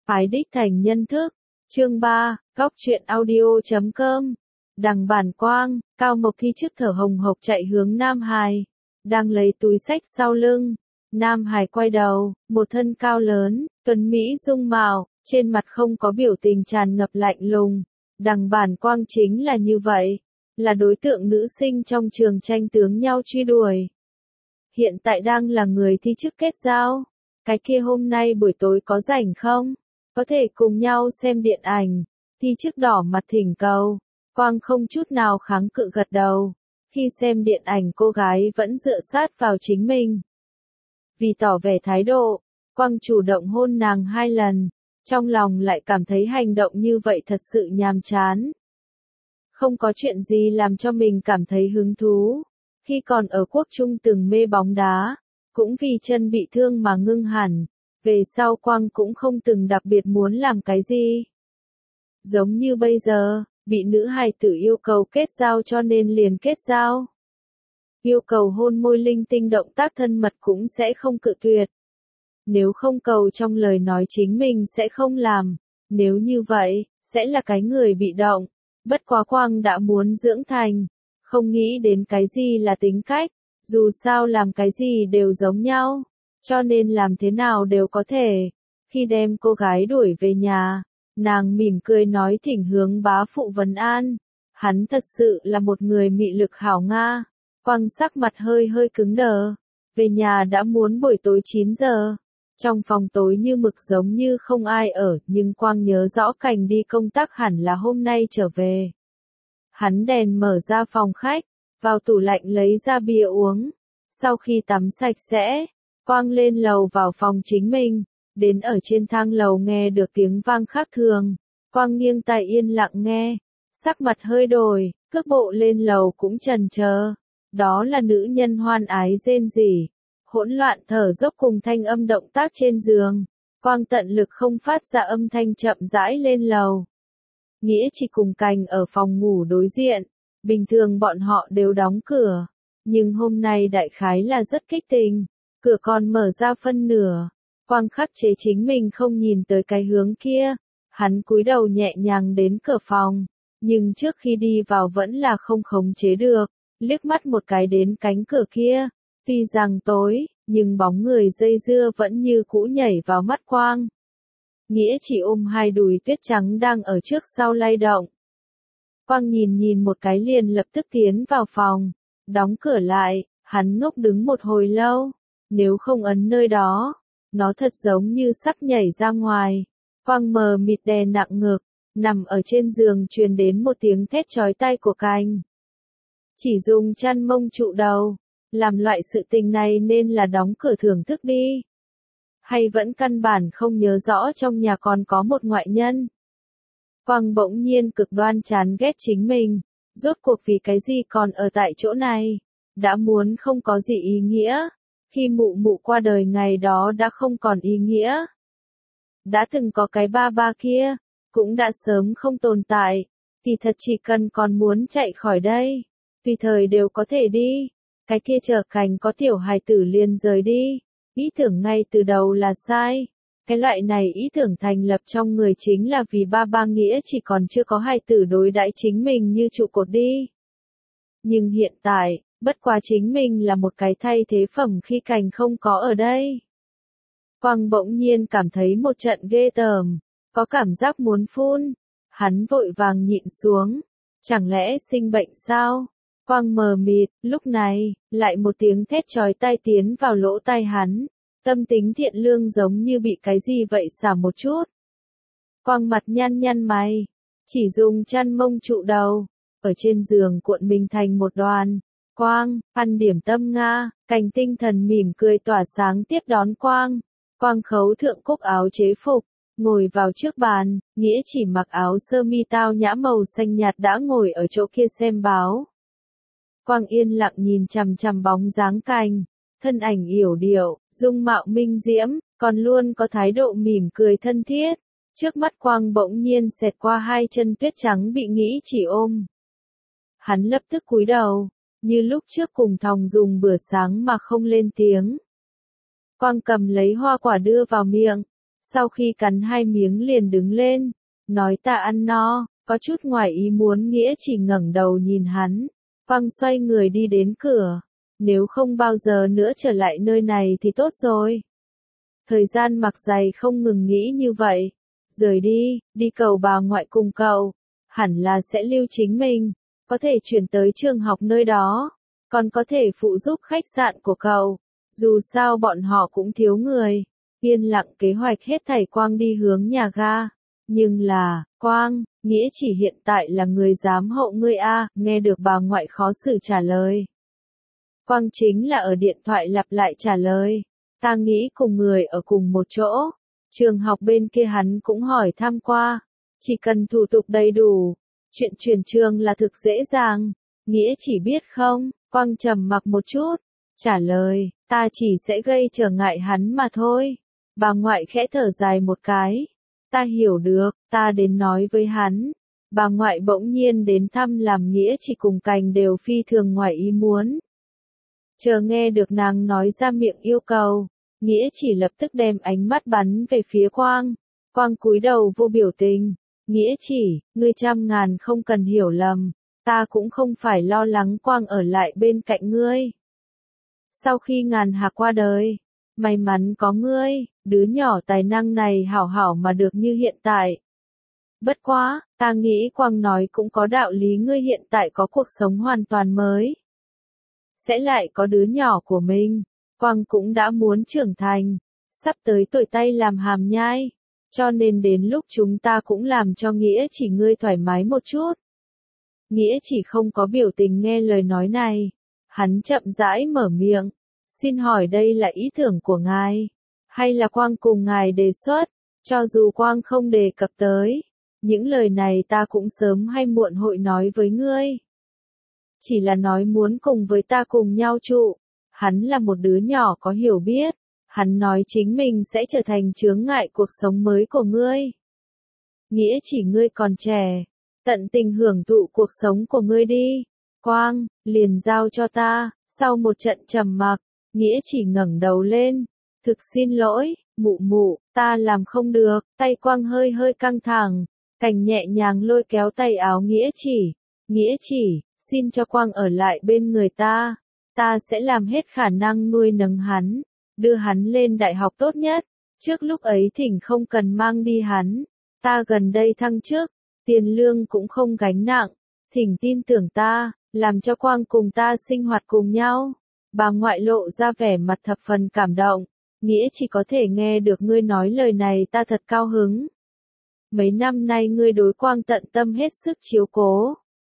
Phái đích thành nhân thức. Chương 3, Góc truyện audio.com. Đằng Bản Quang, Cao Mộc Thi trước thở hồng hộc chạy hướng Nam Hải, đang lấy túi xách sau lưng. Nam Hải quay đầu, một thân cao lớn, tuấn mỹ dung mạo, trên mặt không có biểu tình tràn ngập lạnh lùng. Đằng Bản Quang chính là như vậy, là đối tượng nữ sinh trong trường tranh tướng nhau truy đuổi. Hiện tại đang là người thi chức kết giao. Cái kia hôm nay buổi tối có rảnh không? Có thể cùng nhau xem điện ảnh. Thi chức đỏ mặt thỉnh cầu. Quang không chút nào kháng cự gật đầu. Khi xem điện ảnh cô gái vẫn dựa sát vào chính mình. Vì tỏ vẻ thái độ, Quang chủ động hôn nàng 2 lần. Trong lòng lại cảm thấy hành động như vậy thật sự nhàm chán. Không có chuyện gì làm cho mình cảm thấy hứng thú. Khi còn ở quốc trung từng mê bóng đá, cũng vì chân bị thương mà ngưng hẳn. Về sau Quang cũng không từng đặc biệt muốn làm cái gì. Giống như bây giờ, bị nữ hài tử yêu cầu kết giao cho nên liền kết giao. Yêu cầu hôn môi linh tinh động tác thân mật cũng sẽ không cự tuyệt. Nếu không cầu trong lời nói chính mình sẽ không làm. Nếu như vậy, sẽ là cái người bị động. Bất quá Quang đã muốn dưỡng thành. Không nghĩ đến cái gì là tính cách. Dù sao làm cái gì đều giống nhau. Cho nên làm thế nào đều có thể. Khi đem cô gái đuổi về nhà, nàng mỉm cười nói thỉnh hướng bá phụ vấn an. Hắn thật sự là một người mị lực hảo Nga. Quang sắc mặt hơi hơi cứng đờ. Về nhà đã muốn buổi tối 9 giờ. Trong phòng tối như mực giống như không ai ở, nhưng Quang nhớ rõ Cảnh đi công tác hẳn là hôm nay trở về. Hắn đèn mở ra phòng khách, vào tủ lạnh lấy ra bia uống. Sau khi tắm sạch sẽ, Quang lên lầu vào phòng chính mình, đến ở trên thang lầu nghe được tiếng vang khác thường. Quang nghiêng tai yên lặng nghe, sắc mặt hơi đổi, cước bộ lên lầu cũng chần chờ. Đó là nữ nhân hoan ái rên rỉ, hỗn loạn thở dốc cùng thanh âm động tác trên giường. Quang tận lực không phát ra âm thanh chậm rãi lên lầu. Nghĩa chỉ cùng Cảnh ở phòng ngủ đối diện, bình thường bọn họ đều đóng cửa, nhưng hôm nay đại khái là rất kích tình, cửa còn mở ra phân nửa. Quang khắc chế chính mình không nhìn tới cái hướng kia, hắn cúi đầu nhẹ nhàng đến cửa phòng, nhưng trước khi đi vào vẫn là không khống chế được, liếc mắt một cái đến cánh cửa kia, tuy rằng tối, nhưng bóng người dây dưa vẫn như cũ nhảy vào mắt Quang. Nghĩa chỉ ôm 2 đùi tuyết trắng đang ở trước sau lay động. Quang nhìn một cái liền lập tức tiến vào phòng, đóng cửa lại, hắn ngốc đứng một hồi lâu, nếu không ấn nơi đó, nó thật giống như sắp nhảy ra ngoài. Quang mờ mịt đè nặng ngực, nằm ở trên giường truyền đến một tiếng thét chói tai của Cảnh. Chỉ dùng chăn mông trụ đầu, làm loại sự tình này nên là đóng cửa thưởng thức đi. Hay vẫn căn bản không nhớ rõ trong nhà còn có một ngoại nhân. Quang bỗng nhiên cực đoan chán ghét chính mình, rốt cuộc vì cái gì còn ở tại chỗ này, đã muốn không có gì ý nghĩa, khi mụ mụ qua đời ngày đó đã không còn ý nghĩa. Đã từng có cái ba ba kia, cũng đã sớm không tồn tại, thì thật chỉ cần còn muốn chạy khỏi đây, tùy thời đều có thể đi, cái kia chờ Cảnh có tiểu hài tử liền rời đi. Ý tưởng ngay từ đầu là sai. Cái loại này ý tưởng thành lập trong người chính là vì ba ba Nghĩa chỉ còn chưa có hài tử đối đãi chính mình như trụ cột đi. Nhưng hiện tại, bất quá chính mình là một cái thay thế phẩm khi Cảnh không có ở đây. Quang bỗng nhiên cảm thấy một trận ghê tởm, có cảm giác muốn phun. Hắn vội vàng nhịn xuống. Chẳng lẽ sinh bệnh sao? Quang mờ mịt, lúc này, lại một tiếng thét chói tai tiến vào lỗ tai hắn. Tâm tính thiện lương giống như bị cái gì vậy xả một chút. Quang mặt nhăn mày, chỉ dùng chăn mông trụ đầu, ở trên giường cuộn mình thành một đoàn. Quang, ăn điểm tâm Nga, Cảnh tinh thần mỉm cười tỏa sáng tiếp đón Quang. Quang khấu thượng cúc áo chế phục, ngồi vào trước bàn, Nghĩa chỉ mặc áo sơ mi tao nhã màu xanh nhạt đã ngồi ở chỗ kia xem báo. Quang yên lặng nhìn chằm chằm bóng dáng Cảnh, thân ảnh yểu điệu, dung mạo minh diễm, còn luôn có thái độ mỉm cười thân thiết. Trước mắt Quang bỗng nhiên xẹt qua 2 chân tuyết trắng bị Nghĩ chỉ ôm. Hắn lập tức cúi đầu, như lúc trước cùng Thòng dùng bữa sáng mà không lên tiếng. Quang cầm lấy hoa quả đưa vào miệng, Sau khi cắn 2 miếng liền đứng lên, nói ta ăn no, có chút ngoài ý muốn Nghĩa chỉ ngẩng đầu nhìn hắn. Quang xoay người đi đến cửa, nếu không bao giờ nữa trở lại nơi này thì tốt rồi. Thời gian mặc dày không ngừng nghĩ như vậy, rời đi cầu bà ngoại cùng cậu, hẳn là sẽ lưu chính mình, có thể chuyển tới trường học nơi đó, còn có thể phụ giúp khách sạn của cậu, dù sao bọn họ cũng thiếu người. Yên lặng kế hoạch hết thảy Quang đi hướng nhà ga, nhưng là, Quang, Nghĩa chỉ hiện tại là người giám hộ ngươi a, nghe được bà ngoại khó xử trả lời. Quang chính là ở điện thoại lặp lại trả lời, ta nghĩ cùng người ở cùng một chỗ, trường học bên kia hắn cũng hỏi thăm qua, chỉ cần thủ tục đầy đủ, chuyện chuyển trường là thực dễ dàng, Nghĩa chỉ biết không, Quang trầm mặc một chút, trả lời, ta chỉ sẽ gây trở ngại hắn mà thôi. Bà ngoại khẽ thở dài một cái, ta hiểu được, ta đến nói với hắn. Bà ngoại bỗng nhiên đến thăm làm Nghĩa chỉ cùng Cành đều phi thường ngoài ý muốn. Chờ nghe được nàng nói ra miệng yêu cầu, Nghĩa chỉ lập tức đem ánh mắt bắn về phía Quang. Quang cúi đầu vô biểu tình, Nghĩa chỉ, ngươi trăm ngàn không cần hiểu lầm, ta cũng không phải lo lắng Quang ở lại bên cạnh ngươi. Sau khi Ngàn Hạc qua đời, may mắn có ngươi, đứa nhỏ tài năng này hảo hảo mà được như hiện tại. Bất quá, ta nghĩ Quang nói cũng có đạo lý, ngươi hiện tại có cuộc sống hoàn toàn mới. Sẽ lại có đứa nhỏ của mình, Quang cũng đã muốn trưởng thành, sắp tới tuổi tay làm hàm nhai, cho nên đến lúc chúng ta cũng làm cho Nghĩa chỉ ngươi thoải mái một chút. Nghĩa chỉ không có biểu tình nghe lời nói này, hắn chậm rãi mở miệng, xin hỏi đây là ý tưởng của ngài, hay là Quang cùng ngài đề xuất, cho dù Quang không đề cập tới, những lời này ta cũng sớm hay muộn hội nói với ngươi. Chỉ là nói muốn cùng với ta cùng nhau trụ, hắn là một đứa nhỏ có hiểu biết, hắn nói chính mình sẽ trở thành chướng ngại cuộc sống mới của ngươi. Nghĩa chỉ ngươi còn trẻ, tận tình hưởng thụ cuộc sống của ngươi đi, Quang, liền giao cho ta. Sau một trận trầm mặc, Nghĩa chỉ ngẩng đầu lên, thực xin lỗi, mụ mụ, ta làm không được, tay Quang hơi hơi căng thẳng, Cành nhẹ nhàng lôi kéo tay áo Nghĩa chỉ, xin cho Quang ở lại bên người ta sẽ làm hết khả năng nuôi nấng hắn, đưa hắn lên đại học tốt nhất, trước lúc ấy thỉnh không cần mang đi hắn, ta gần đây thăng chức, tiền lương cũng không gánh nặng, thỉnh tin tưởng ta, làm cho Quang cùng ta sinh hoạt cùng nhau. Bà ngoại lộ ra vẻ mặt thập phần cảm động, Nghĩa chỉ có thể nghe được ngươi nói lời này ta thật cao hứng. Mấy năm nay ngươi đối Quang tận tâm hết sức chiếu cố,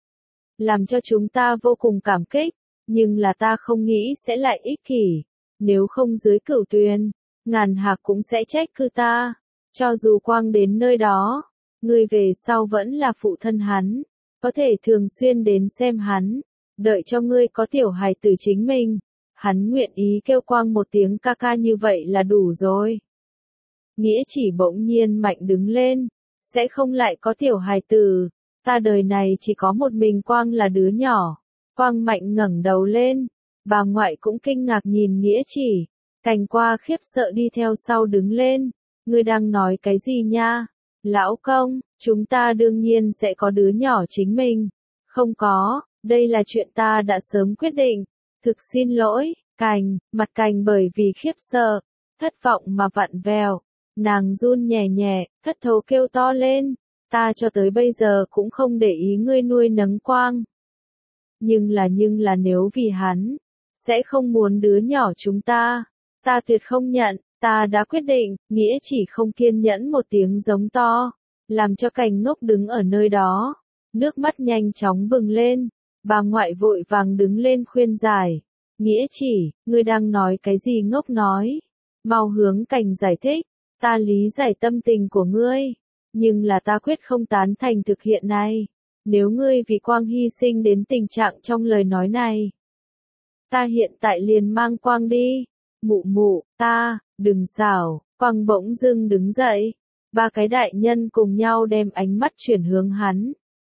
làm cho chúng ta vô cùng cảm kích, nhưng là ta không nghĩ sẽ lại ích kỷ, nếu không dưới Cửu Tuyền, Ngàn Hạc cũng sẽ trách cứ ta, cho dù Quang đến nơi đó, ngươi về sau vẫn là phụ thân hắn, có thể thường xuyên đến xem hắn, đợi cho ngươi có tiểu hài tử chính mình, hắn nguyện ý kêu Quang một tiếng ca ca như vậy là đủ rồi. Nghĩa chỉ bỗng nhiên mạnh đứng lên, sẽ không lại có tiểu hài tử, ta đời này chỉ có một mình Quang là đứa nhỏ. Quang mạnh ngẩng đầu lên, bà ngoại cũng kinh ngạc nhìn Nghĩa chỉ, Cành qua khiếp sợ đi theo sau đứng lên, ngươi đang nói cái gì nha? Lão công, chúng ta đương nhiên sẽ có đứa nhỏ chính mình. Không có, đây là chuyện ta đã sớm quyết định. Thực xin lỗi, Cành, mặt Cành bởi vì khiếp sợ, thất vọng mà vặn vẹo, nàng run nhẹ nhẹ, thất thố kêu to lên, ta cho tới bây giờ cũng không để ý ngươi nuôi nấng Quang. Nhưng là nếu vì hắn, sẽ không muốn đứa nhỏ chúng ta tuyệt không nhận, ta đã quyết định, Nghĩa chỉ không kiên nhẫn một tiếng giống to, làm cho Cành ngốc đứng ở nơi đó, nước mắt nhanh chóng bừng lên, bà ngoại vội vàng đứng lên khuyên giải, Nghĩa chỉ, ngươi đang nói cái gì ngốc nói, mau hướng Cành giải thích, ta lý giải tâm tình của ngươi, nhưng là ta quyết không tán thành thực hiện này. Nếu ngươi vì Quang hy sinh đến tình trạng trong lời nói này, ta hiện tại liền mang Quang đi. Mụ mụ, đừng xảo, Quang bỗng dưng đứng dậy. Ba cái đại nhân cùng nhau đem ánh mắt chuyển hướng hắn.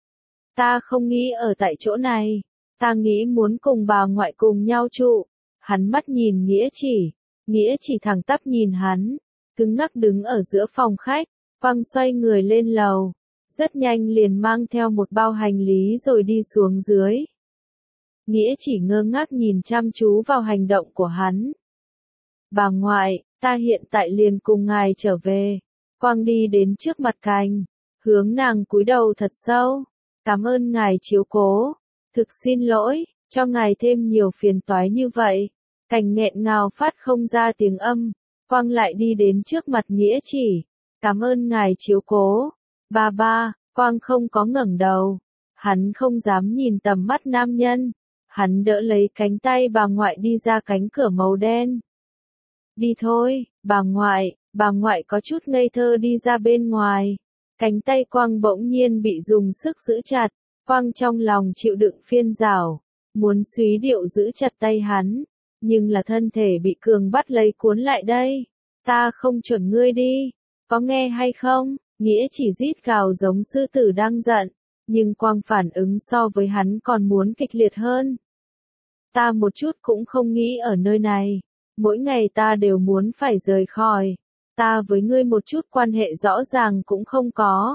Ta không nghĩ ở tại chỗ này, ta nghĩ muốn cùng bà ngoại cùng nhau trụ. Hắn mắt nhìn Nghĩa chỉ thẳng tắp nhìn hắn. cứng ngắc đứng ở giữa phòng khách. Quang xoay người lên lầu, rất nhanh liền mang theo một bao hành lý rồi đi xuống dưới. Nghĩa chỉ ngơ ngác nhìn chăm chú vào hành động của hắn. Bà ngoại, ta hiện tại liền cùng ngài trở về. Quang đi đến trước mặt Cành, hướng nàng cúi đầu thật sâu. Cảm ơn ngài chiếu cố. Thực xin lỗi, cho ngài thêm nhiều phiền toái như vậy. Cành nghẹn ngào phát không ra tiếng âm. Quang lại đi đến trước mặt Nghĩa chỉ. Cảm ơn ngài chiếu cố. Ba, Quang không có ngẩng đầu. Hắn không dám nhìn tầm mắt nam nhân. Hắn đỡ lấy cánh tay bà ngoại đi ra cánh cửa màu đen. Đi thôi, bà ngoại có chút ngây thơ đi ra bên ngoài. Cánh tay Quang bỗng nhiên bị dùng sức giữ chặt. Quang trong lòng chịu đựng phiên rào, muốn súy điệu giữ chặt tay hắn, nhưng là thân thể bị Cường bắt lấy cuốn lại đây. Ta không chuẩn ngươi đi, có nghe hay không? Nghĩa chỉ rít gào giống sư tử đang giận, nhưng Quang phản ứng so với hắn còn muốn kịch liệt hơn. Ta một chút cũng không nghĩ ở nơi này, mỗi ngày ta đều muốn phải rời khỏi, ta với ngươi một chút quan hệ rõ ràng cũng không có.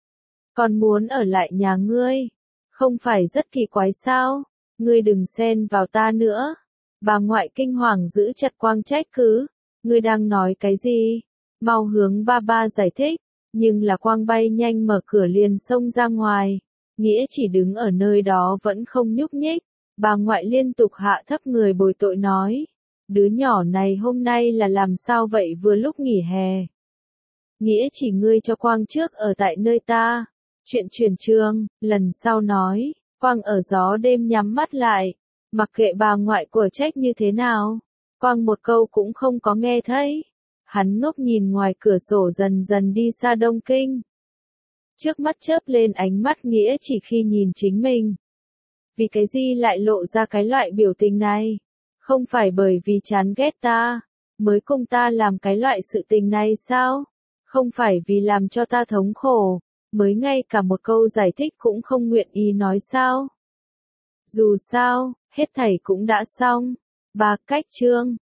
Còn muốn ở lại nhà ngươi, không phải rất kỳ quái sao? Ngươi đừng xen vào ta nữa. Bà ngoại kinh hoàng giữ chặt Quang trách cứ. Ngươi đang nói cái gì? Mau hướng ba giải thích. Nhưng là Quang bay nhanh mở cửa liền xông ra ngoài. Nghĩa chỉ đứng ở nơi đó vẫn không nhúc nhích. Bà ngoại liên tục hạ thấp người bồi tội nói. Đứa nhỏ này hôm nay là làm sao vậy vừa lúc nghỉ hè? Nghĩa chỉ ngươi cho Quang trước ở tại nơi ta. Chuyện chuyển trường, lần sau nói. Quang ở gió đêm nhắm mắt lại. Mặc kệ bà ngoại của trách như thế nào. Quang một câu cũng không có nghe thấy. Hắn ngốc nhìn ngoài cửa sổ dần dần đi xa Đông Kinh. Trước mắt chớp lên ánh mắt Nghĩa chỉ khi nhìn chính mình. Vì cái gì lại lộ ra cái loại biểu tình này? Không phải bởi vì chán ghét ta, mới cùng ta làm cái loại sự tình này sao? Không phải vì làm cho ta thống khổ, mới ngay cả một câu giải thích cũng không nguyện ý nói sao? Dù sao, hết thảy cũng đã xong. Cách chương